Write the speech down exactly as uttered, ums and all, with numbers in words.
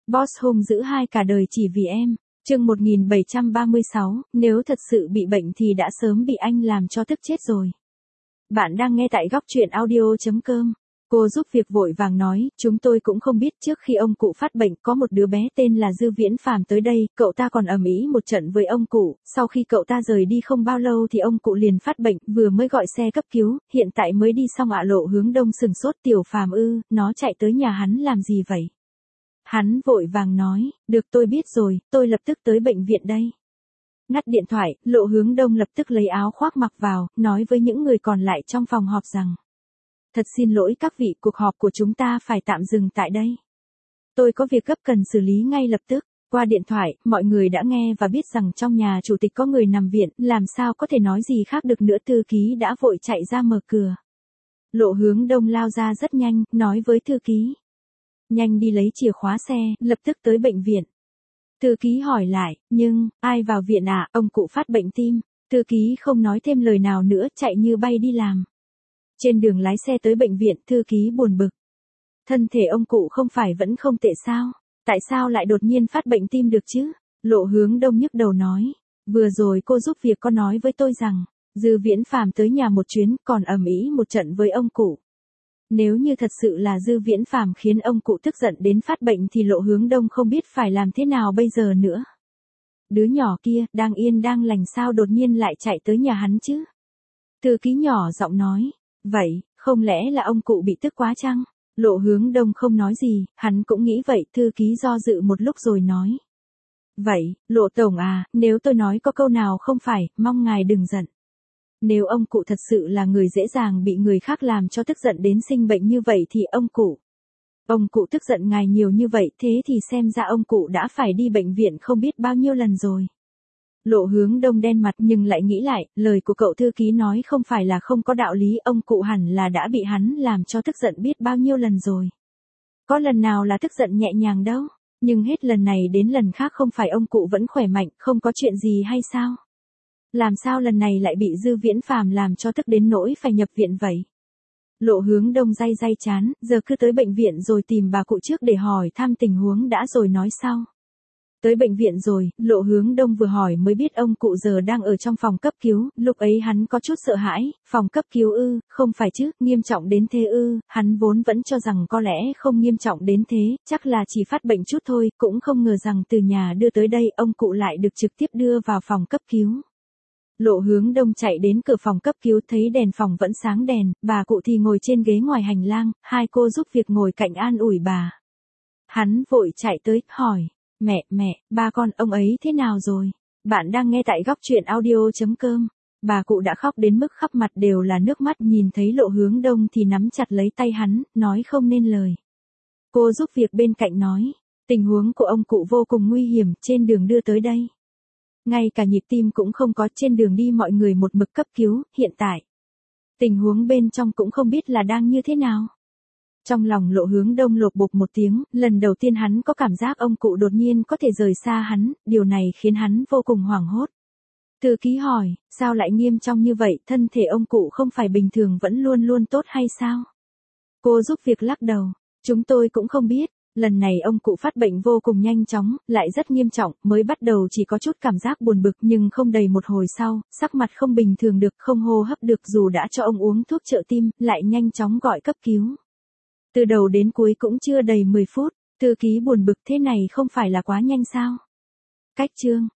Boss hung dữ hai cả đời chỉ vì em. Chương một nghìn bảy trăm ba mươi sáu, nếu thật sự bị bệnh thì đã sớm bị anh làm cho tức chết rồi. Bạn đang nghe tại góc truyện audio chấm com. Cô giúp việc vội vàng nói, chúng tôi cũng không biết trước khi ông cụ phát bệnh có một đứa bé tên là Dư Viễn Phàm tới đây, cậu ta còn ầm ĩ một trận với ông cụ, sau khi cậu ta rời đi không bao lâu thì ông cụ liền phát bệnh, vừa mới gọi xe cấp cứu, hiện tại mới đi xong ạ. Lộ Hướng Đông sừng sốt. Tiểu Phàm ư, nó chạy tới nhà hắn làm gì vậy? Hắn vội vàng nói, được tôi biết rồi, tôi lập tức tới bệnh viện đây. Ngắt điện thoại, Lộ Hướng Đông lập tức lấy áo khoác mặc vào, nói với những người còn lại trong phòng họp rằng. Thật xin lỗi các vị, cuộc họp của chúng ta phải tạm dừng tại đây. Tôi có việc gấp cần xử lý ngay lập tức. Qua điện thoại, mọi người đã nghe và biết rằng trong nhà chủ tịch có người nằm viện, làm sao có thể nói gì khác được nữa. Thư ký đã vội chạy ra mở cửa. Lộ Hướng Đông lao ra rất nhanh, nói với thư ký. Nhanh đi lấy chìa khóa xe, lập tức tới bệnh viện. Thư ký hỏi lại, nhưng, ai vào viện ạ? À? Ông cụ phát bệnh tim. Thư ký không nói thêm lời nào nữa, chạy như bay đi làm. Trên đường lái xe tới bệnh viện, thư ký buồn bực. Thân thể ông cụ không phải vẫn không tệ sao? Tại sao lại đột nhiên phát bệnh tim được chứ? Lộ Hướng Đông nhức đầu nói. Vừa rồi cô giúp việc có nói với tôi rằng, Dư Viễn Phàm tới nhà một chuyến, còn ầm ĩ một trận với ông cụ. Nếu như thật sự là Dư Viễn Phàm khiến ông cụ tức giận đến phát bệnh thì Lộ Hướng Đông không biết phải làm thế nào bây giờ nữa. Đứa nhỏ kia, đang yên đang lành sao đột nhiên lại chạy tới nhà hắn chứ? Thư ký nhỏ giọng nói. Vậy, không lẽ là ông cụ bị tức quá chăng? Lộ Hướng Đông không nói gì, hắn cũng nghĩ vậy. Thư ký do dự một lúc rồi nói. Vậy, Lộ Tổng à, nếu tôi nói có câu nào không phải, mong ngài đừng giận. Nếu ông cụ thật sự là người dễ dàng bị người khác làm cho tức giận đến sinh bệnh như vậy thì ông cụ. Ông cụ tức giận ngài nhiều như vậy, thế thì xem ra ông cụ đã phải đi bệnh viện không biết bao nhiêu lần rồi. Lộ Hướng Đông đen mặt nhưng lại nghĩ lại, lời của cậu thư ký nói không phải là không có đạo lý, ông cụ hẳn là đã bị hắn làm cho tức giận biết bao nhiêu lần rồi. Có lần nào là tức giận nhẹ nhàng đâu, nhưng hết lần này đến lần khác không phải ông cụ vẫn khỏe mạnh, không có chuyện gì hay sao? Làm sao lần này lại bị Dư Viễn Phàm làm cho tức đến nỗi phải nhập viện vậy? Lộ Hướng Đông day day chán, giờ cứ tới bệnh viện rồi tìm bà cụ trước để hỏi thăm tình huống đã rồi nói sau. Tới bệnh viện rồi, Lộ Hướng Đông vừa hỏi mới biết ông cụ giờ đang ở trong phòng cấp cứu, lúc ấy hắn có chút sợ hãi, phòng cấp cứu ư, không phải chứ, nghiêm trọng đến thế ư, hắn vốn vẫn cho rằng có lẽ không nghiêm trọng đến thế, chắc là chỉ phát bệnh chút thôi, cũng không ngờ rằng từ nhà đưa tới đây ông cụ lại được trực tiếp đưa vào phòng cấp cứu. Lộ Hướng Đông chạy đến cửa phòng cấp cứu thấy đèn phòng vẫn sáng đèn, bà cụ thì ngồi trên ghế ngoài hành lang, hai cô giúp việc ngồi cạnh an ủi bà. Hắn vội chạy tới, hỏi. Mẹ, mẹ, ba con, ông ấy thế nào rồi? Bạn đang nghe tại góc truyện audio chấm com. Bà cụ đã khóc đến mức khắp mặt đều là nước mắt, nhìn thấy Lộ Hướng Đông thì nắm chặt lấy tay hắn, nói không nên lời. Cô giúp việc bên cạnh nói, tình huống của ông cụ vô cùng nguy hiểm, trên đường đưa tới đây. Ngay cả nhịp tim cũng không có, trên đường đi mọi người một mực cấp cứu, hiện tại. Tình huống bên trong cũng không biết là đang như thế nào. Trong lòng Lộ Hướng Đông lột bột một tiếng, lần đầu tiên hắn có cảm giác ông cụ đột nhiên có thể rời xa hắn, điều này khiến hắn vô cùng hoảng hốt. Thư ký hỏi, sao lại nghiêm trọng như vậy, thân thể ông cụ không phải bình thường vẫn luôn luôn tốt hay sao? Cô giúp việc lắc đầu, chúng tôi cũng không biết, lần này ông cụ phát bệnh vô cùng nhanh chóng, lại rất nghiêm trọng, mới bắt đầu chỉ có chút cảm giác buồn bực nhưng không đầy một hồi sau, sắc mặt không bình thường được, không hô hấp được dù đã cho ông uống thuốc trợ tim, lại nhanh chóng gọi cấp cứu. Từ đầu đến cuối cũng chưa đầy mười phút, thư ký buồn bực thế này không phải là quá nhanh sao? Cách chương,